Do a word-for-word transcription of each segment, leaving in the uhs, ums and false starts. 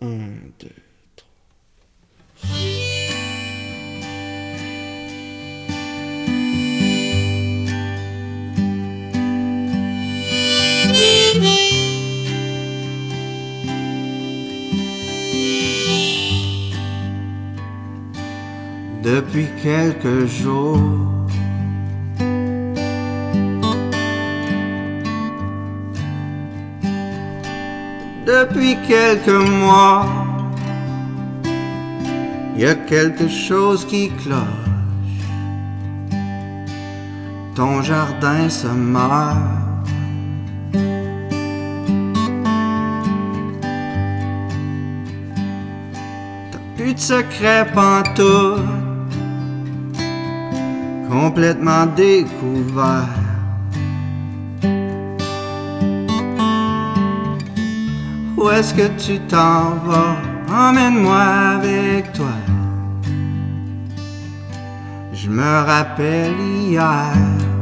Un, deux, trois. Depuis quelques jours, depuis quelques mois, il y a quelque chose qui cloche. Ton jardin se meurt. T'as plus de secret pantoute, complètement découvert. Où est-ce que tu t'en vas? Emmène-moi avec toi. Je me rappelle hier,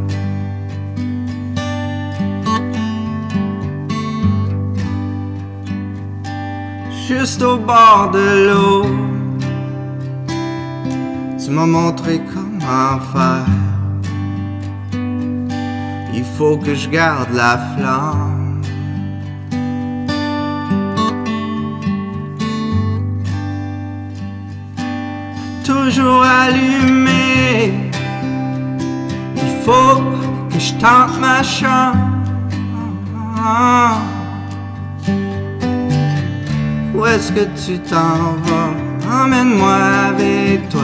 juste au bord de l'eau, tu m'as montré comment faire. Il faut que je garde la flamme. Toujours allumé, il faut que je tente ma chance. Où est-ce que tu t'en vas? Emmène-moi avec toi.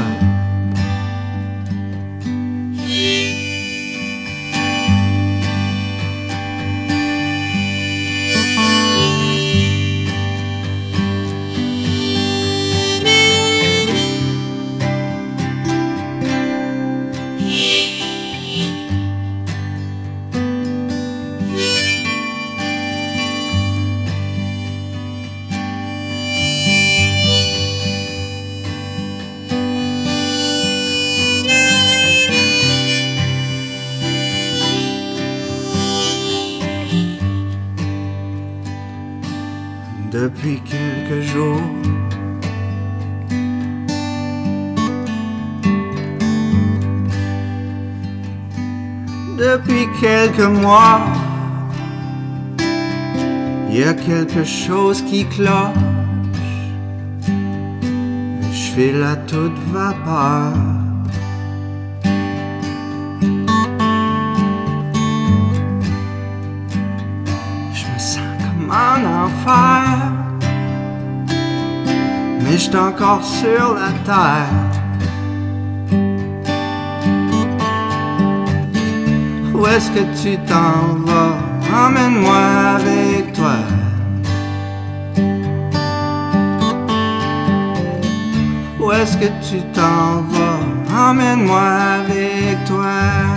Depuis quelques jours, depuis quelques mois, il y a quelque chose qui cloche. Je fais la toute vapeur. Je me sens comme en enfer, mais j'suis encore sur la terre. Où est-ce que tu t'en vas? Emmène-moi avec toi. Où est-ce que tu t'en vas? Emmène-moi avec toi.